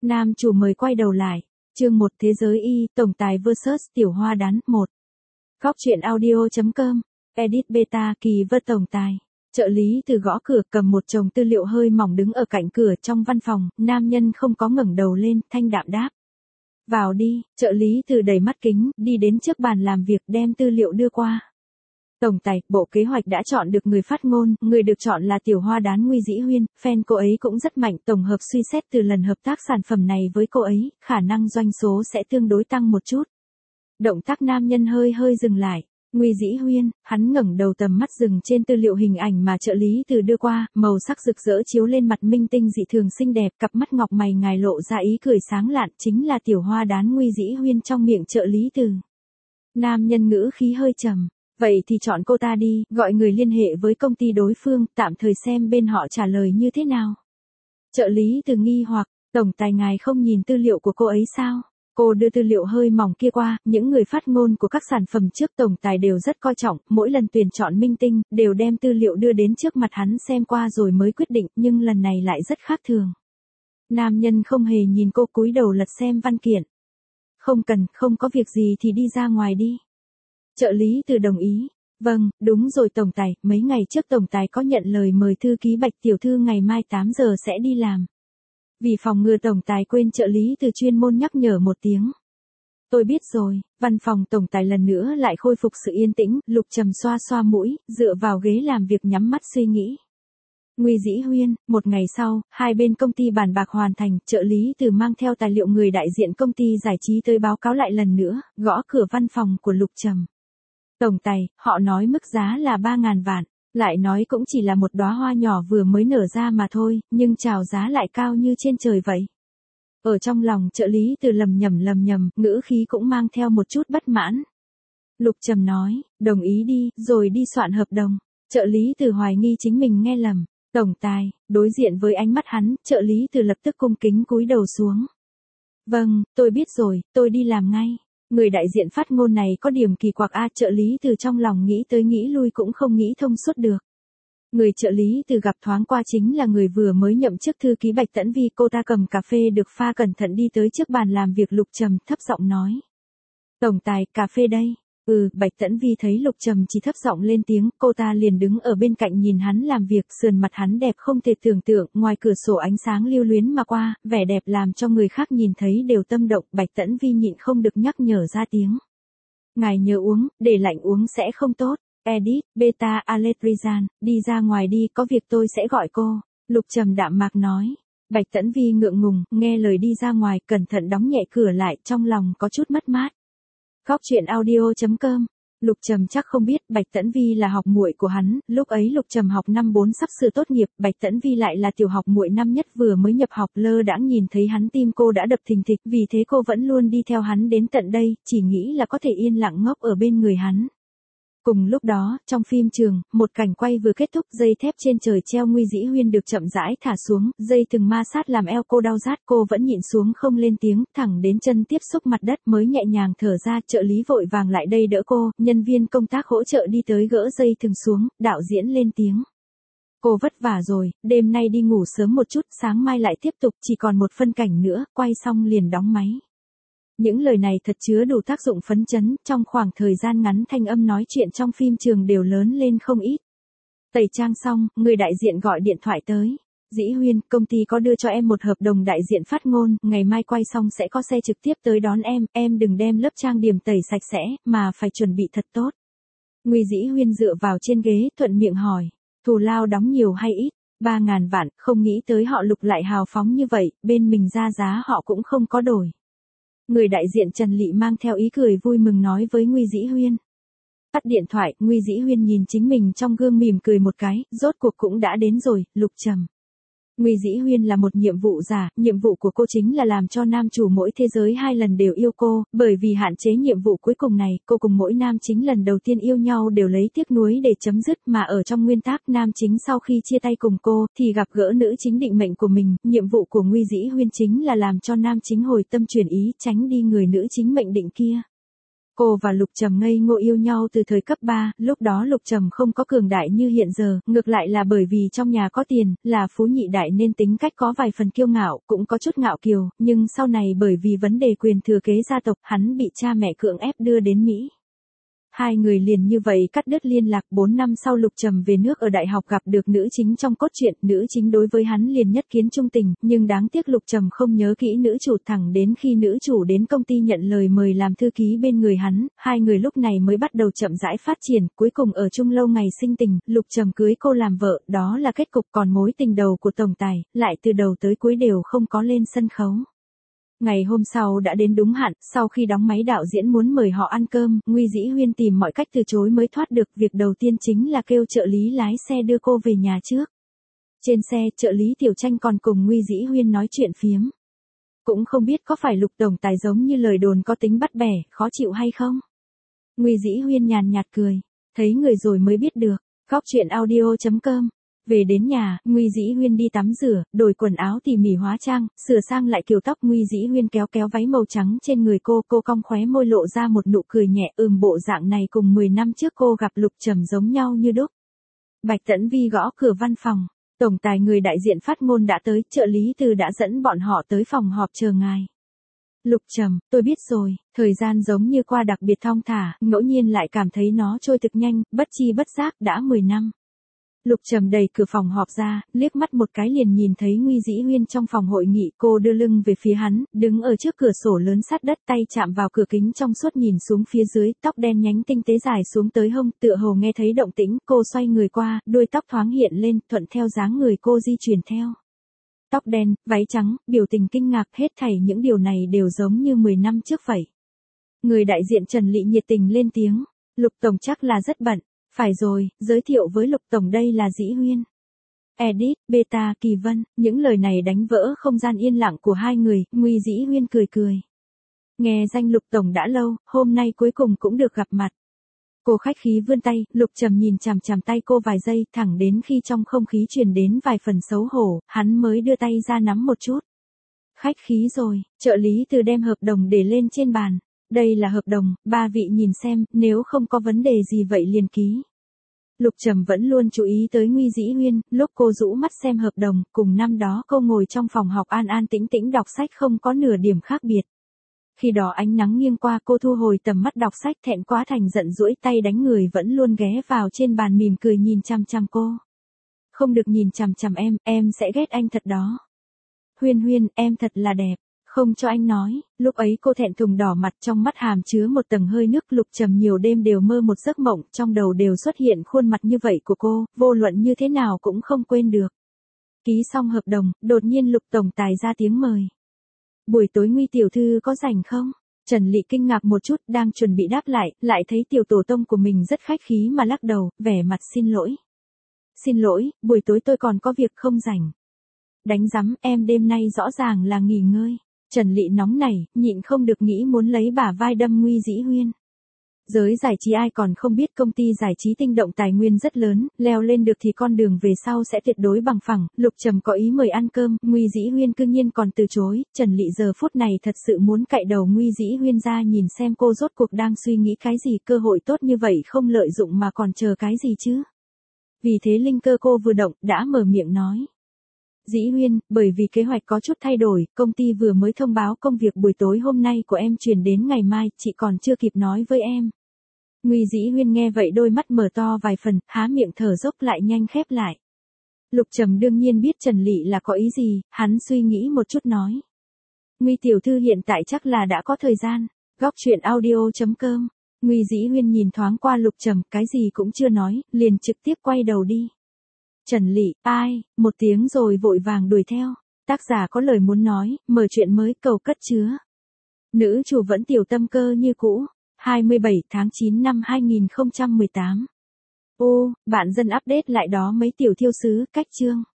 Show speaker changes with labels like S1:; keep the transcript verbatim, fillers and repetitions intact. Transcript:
S1: Nam chủ mời quay đầu lại. Chương một Thế giới Y, tổng tài versus tiểu hoa đán, một. Góc truyện audio chấm com, edit beta, kỳ vơ tổng tài. Trợ lý từ gõ cửa cầm một chồng tư liệu hơi mỏng đứng ở cạnh cửa trong văn phòng, nam nhân không có ngẩng đầu lên, thanh đạm đáp. Vào đi, trợ lý từ đẩy mắt kính, đi đến trước bàn làm việc đem tư liệu đưa qua. Tổng tài, bộ kế hoạch đã chọn được người phát ngôn, người được chọn là tiểu hoa đán Nguy Dĩ Huyên, fan cô ấy cũng rất mạnh, tổng hợp suy xét từ lần hợp tác sản phẩm này với cô ấy, khả năng doanh số sẽ tương đối tăng một chút. Động tác nam nhân hơi hơi dừng lại. Nguy Dĩ Huyên, hắn ngẩng đầu tầm mắt dừng trên tư liệu hình ảnh mà trợ lý từ đưa qua, màu sắc rực rỡ chiếu lên mặt minh tinh dị thường xinh đẹp, cặp mắt ngọc mày ngài lộ ra ý cười sáng lạn, chính là tiểu hoa đán Nguy Dĩ Huyên trong miệng trợ lý từ. Nam nhân ngữ khí hơi trầm. Vậy thì chọn cô ta đi, gọi người liên hệ với công ty đối phương, tạm thời xem bên họ trả lời như thế nào. Trợ lý từ nghi hoặc, tổng tài ngài không nhìn tư liệu của cô ấy sao? Cô đưa tư liệu hơi mỏng kia qua, những người phát ngôn của các sản phẩm trước tổng tài đều rất coi trọng, mỗi lần tuyển chọn minh tinh, đều đem tư liệu đưa đến trước mặt hắn xem qua rồi mới quyết định, nhưng lần này lại rất khác thường. Nam nhân không hề nhìn cô, cúi đầu lật xem văn kiện. Không cần, không có việc gì thì đi ra ngoài đi. Trợ lý từ đồng ý. Vâng, đúng rồi tổng tài, mấy ngày trước tổng tài có nhận lời mời thư ký Bạch tiểu thư ngày mai tám giờ sẽ đi làm. Vì phòng ngừa tổng tài quên, trợ lý từ chuyên môn nhắc nhở một tiếng. Tôi biết rồi. Văn phòng tổng tài lần nữa lại khôi phục sự yên tĩnh, Lục Trầm xoa xoa mũi, dựa vào ghế làm việc nhắm mắt suy nghĩ. Nguy Dĩ Huyên, một ngày sau, hai bên công ty bàn bạc hoàn thành, trợ lý từ mang theo tài liệu người đại diện công ty giải trí tới báo cáo lại lần nữa, gõ cửa văn phòng của Lục Trầm. Tổng tài, họ nói mức giá là ba ngàn vạn, lại nói cũng chỉ là một đóa hoa nhỏ vừa mới nở ra mà thôi, nhưng chào giá lại cao như trên trời vậy. Ở trong lòng trợ lý từ lầm nhầm lầm nhầm, ngữ khí cũng mang theo một chút bất mãn. Lục Trầm nói, đồng ý đi, rồi đi soạn hợp đồng. Trợ lý từ hoài nghi chính mình nghe lầm. Tổng tài, đối diện với ánh mắt hắn, trợ lý từ lập tức cung kính cúi đầu xuống. Vâng, tôi biết rồi, tôi đi làm ngay. Người đại diện phát ngôn này có điểm kỳ quặc a, trợ lý từ trong lòng nghĩ tới nghĩ lui cũng không nghĩ thông suốt được. Người trợ lý từ gặp thoáng qua chính là người vừa mới nhậm chức thư ký Bạch Tẫn Vi, cô ta cầm cà phê được pha cẩn thận đi tới trước bàn làm việc Lục Trầm, thấp giọng nói. Tổng tài, cà phê đây. Ừ, Bạch Tẫn Vi thấy Lục Trầm chỉ thấp giọng lên tiếng, cô ta liền đứng ở bên cạnh nhìn hắn làm việc, sườn mặt hắn đẹp không thể tưởng tượng, ngoài cửa sổ ánh sáng lưu luyến mà qua, vẻ đẹp làm cho người khác nhìn thấy đều tâm động, Bạch Tẫn Vi nhịn không được nhắc nhở ra tiếng. Ngài nhớ uống, để lạnh uống sẽ không tốt. Edit, beta, Aletrizan, đi ra ngoài đi, có việc tôi sẽ gọi cô. Lục Trầm đạm mạc nói. Bạch Tẫn Vi ngượng ngùng, nghe lời đi ra ngoài, cẩn thận đóng nhẹ cửa lại, trong lòng có chút mất mát. Góc truyện audio chấm com. Lục Trầm chắc không biết Bạch Tẫn Vi là học muội của hắn, lúc ấy Lục Trầm học năm bốn sắp sửa tốt nghiệp, Bạch Tẫn Vi lại là tiểu học muội năm nhất vừa mới nhập học, lơ đãng nhìn thấy hắn tim cô đã đập thình thịch, vì thế cô vẫn luôn đi theo hắn đến tận đây, chỉ nghĩ là có thể yên lặng ngốc ở bên người hắn. Cùng lúc đó, trong phim trường, một cảnh quay vừa kết thúc, dây thép trên trời treo Nguy Dĩ Huyên được chậm rãi thả xuống, dây từng ma sát làm eo cô đau rát, cô vẫn nhịn xuống không lên tiếng, thẳng đến chân tiếp xúc mặt đất mới nhẹ nhàng thở ra, trợ lý vội vàng lại đây đỡ cô, nhân viên công tác hỗ trợ đi tới gỡ dây thừng xuống, đạo diễn lên tiếng. Cô vất vả rồi, đêm nay đi ngủ sớm một chút, sáng mai lại tiếp tục, chỉ còn một phân cảnh nữa, quay xong liền đóng máy. Những lời này thật chứa đủ tác dụng phấn chấn, trong khoảng thời gian ngắn thanh âm nói chuyện trong phim trường đều lớn lên không ít. Tẩy trang xong, người đại diện gọi điện thoại tới. Dĩ Huyên, công ty có đưa cho em một hợp đồng đại diện phát ngôn, ngày mai quay xong sẽ có xe trực tiếp tới đón em, em đừng đem lớp trang điểm tẩy sạch sẽ, mà phải chuẩn bị thật tốt. Nguy Dĩ Huyên dựa vào trên ghế, thuận miệng hỏi, thù lao đóng nhiều hay ít? Ba ngàn vạn, không nghĩ tới họ Lục lại hào phóng như vậy, bên mình ra giá họ cũng không có đổi. Người đại diện Trần Lị mang theo ý cười vui mừng nói với Nguy Dĩ Huyên. Tắt điện thoại, Nguy Dĩ Huyên nhìn chính mình trong gương mỉm cười một cái, rốt cuộc cũng đã đến rồi, Lục Trầm. Nguy Dĩ Huyên là một nhiệm vụ giả, nhiệm vụ của cô chính là làm cho nam chủ mỗi thế giới hai lần đều yêu cô, bởi vì hạn chế nhiệm vụ cuối cùng này, cô cùng mỗi nam chính lần đầu tiên yêu nhau đều lấy tiếc nuối để chấm dứt, mà ở trong nguyên tắc nam chính sau khi chia tay cùng cô, thì gặp gỡ nữ chính định mệnh của mình, nhiệm vụ của Nguy Dĩ Huyên chính là làm cho nam chính hồi tâm chuyển ý, tránh đi người nữ chính mệnh định kia. Cô và Lục Trầm ngây ngô yêu nhau từ thời cấp ba, lúc đó Lục Trầm không có cường đại như hiện giờ, ngược lại là bởi vì trong nhà có tiền, là phú nhị đại nên tính cách có vài phần kiêu ngạo, cũng có chút ngạo kiều, nhưng sau này bởi vì vấn đề quyền thừa kế gia tộc, hắn bị cha mẹ cưỡng ép đưa đến Mỹ. Hai người liền như vậy cắt đứt liên lạc. Bốn năm sau Lục Trầm về nước ở đại học gặp được nữ chính trong cốt truyện, nữ chính đối với hắn liền nhất kiến trung tình, nhưng đáng tiếc Lục Trầm không nhớ kỹ nữ chủ, thẳng đến khi nữ chủ đến công ty nhận lời mời làm thư ký bên người hắn, hai người lúc này mới bắt đầu chậm rãi phát triển, cuối cùng ở chung lâu ngày sinh tình, Lục Trầm cưới cô làm vợ, đó là kết cục, còn mối tình đầu của tổng tài, lại từ đầu tới cuối đều không có lên sân khấu. Ngày hôm sau đã đến đúng hạn, sau khi đóng máy đạo diễn muốn mời họ ăn cơm, Nguy Dĩ Huyên tìm mọi cách từ chối mới thoát được, việc đầu tiên chính là kêu trợ lý lái xe đưa cô về nhà trước. Trên xe, trợ lý Tiểu Tranh còn cùng Nguy Dĩ Huyên nói chuyện phiếm. Cũng không biết có phải Lục tổng tài giống như lời đồn có tính bắt bẻ, khó chịu hay không? Nguy Dĩ Huyên nhàn nhạt cười, thấy người rồi mới biết được. Góc truyện audio chấm com. Về đến nhà, Nguy Dĩ Huyên đi tắm rửa, đổi quần áo tỉ mỉ hóa trang, sửa sang lại kiểu tóc. Nguy Dĩ Huyên kéo kéo váy màu trắng trên người cô, cô cong khóe môi lộ ra một nụ cười nhẹ, ừm, bộ dạng này cùng mười năm trước cô gặp Lục Trầm giống nhau như đúc. Bạch Tẫn Vi gõ cửa văn phòng, tổng tài người đại diện phát ngôn đã tới, trợ lý Từ đã dẫn bọn họ tới phòng họp chờ ngài. Lục Trầm, tôi biết rồi, thời gian giống như qua đặc biệt thong thả, ngẫu nhiên lại cảm thấy nó trôi thực nhanh, bất chi bất giác đã mười năm. Lục Trầm đẩy cửa phòng họp ra, liếc mắt một cái liền nhìn thấy Nguy Dĩ Huyên trong phòng hội nghị, cô đưa lưng về phía hắn, đứng ở trước cửa sổ lớn sát đất, tay chạm vào cửa kính trong suốt nhìn xuống phía dưới, tóc đen nhánh tinh tế dài xuống tới hông, tựa hồ nghe thấy động tĩnh, cô xoay người qua, đuôi tóc thoáng hiện lên, thuận theo dáng người cô di chuyển theo. Tóc đen, váy trắng, biểu tình kinh ngạc, hết thảy những điều này đều giống như mười năm trước vậy. Người đại diện Trần Lị nhiệt tình lên tiếng, Lục tổng chắc là rất bận. Phải rồi, giới thiệu với Lục tổng đây là Dĩ Huyên. Edit, Beta, Kỳ Vân, những lời này đánh vỡ không gian yên lặng của hai người, Nguy Dĩ Huyên cười cười. Nghe danh Lục tổng đã lâu, hôm nay cuối cùng cũng được gặp mặt. Cô khách khí vươn tay, Lục Trầm nhìn chằm chằm tay cô vài giây, thẳng đến khi trong không khí truyền đến vài phần xấu hổ, hắn mới đưa tay ra nắm một chút. Khách khí rồi, trợ lý Từ đem hợp đồng để lên trên bàn. Đây là hợp đồng, ba vị nhìn xem, nếu không có vấn đề gì vậy liền ký. Lục Trầm vẫn luôn chú ý tới Nguy Dĩ Huyên, lúc cô rũ mắt xem hợp đồng, cùng năm đó cô ngồi trong phòng học an an tĩnh tĩnh đọc sách không có nửa điểm khác biệt. Khi đó ánh nắng nghiêng qua, cô thu hồi tầm mắt đọc sách, thẹn quá thành giận duỗi tay đánh người vẫn luôn ghé vào trên bàn mỉm cười nhìn chằm chằm cô. Không được nhìn chằm chằm em, em sẽ ghét anh thật đó. Huyên Huyên, em thật là đẹp. Không cho anh nói, lúc ấy cô thẹn thùng đỏ mặt, trong mắt hàm chứa một tầng hơi nước. Lục Trầm nhiều đêm đều mơ một giấc mộng, trong đầu đều xuất hiện khuôn mặt như vậy của cô, vô luận như thế nào cũng không quên được. Ký xong hợp đồng, đột nhiên Lục tổng tài ra tiếng mời. Buổi tối Nguy tiểu thư có rảnh không? Trần Lị kinh ngạc một chút, đang chuẩn bị đáp lại, lại thấy tiểu tổ tông của mình rất khách khí mà lắc đầu, vẻ mặt xin lỗi. Xin lỗi, buổi tối tôi còn có việc không rảnh. Đánh rắm, em đêm nay rõ ràng là nghỉ ngơi. Trần Lị nóng nảy, nhịn không được nghĩ muốn lấy bả vai đâm Nguy Dĩ Huyên. Giới giải trí ai còn không biết công ty giải trí Tinh Động tài nguyên rất lớn, leo lên được thì con đường về sau sẽ tuyệt đối bằng phẳng. Lục Trầm có ý mời ăn cơm, Nguy Dĩ Huyên cư nhiên còn từ chối. Trần Lị giờ phút này thật sự muốn cạy đầu Nguy Dĩ Huyên ra nhìn xem cô rốt cuộc đang suy nghĩ cái gì, cơ hội tốt như vậy không lợi dụng mà còn chờ cái gì chứ. Vì thế linh cơ cô vừa động, đã mở miệng nói. Dĩ Huyên, bởi vì kế hoạch có chút thay đổi, công ty vừa mới thông báo công việc buổi tối hôm nay của em chuyển đến ngày mai, chị còn chưa kịp nói với em. Nguy Dĩ Huyên nghe vậy đôi mắt mở to vài phần, há miệng thở dốc lại nhanh khép lại. Lục Trầm đương nhiên biết Trần Lị là có ý gì, hắn suy nghĩ một chút nói. Nguy tiểu thư hiện tại chắc là đã có thời gian. Góc truyện audio chấm com. Nguy Dĩ Huyên nhìn thoáng qua Lục Trầm, cái gì cũng chưa nói, liền trực tiếp quay đầu đi. Trần Lị, ai, một tiếng rồi vội vàng đuổi theo. Tác giả có lời muốn nói, mở chuyện mới cầu cất chứa. Nữ chủ vẫn tiểu tâm cơ như cũ. hai mươi bảy tháng chín năm hai nghìn không trăm mười tám. Ô, bạn dân update lại đó mấy tiểu thiêu sứ, cách chương.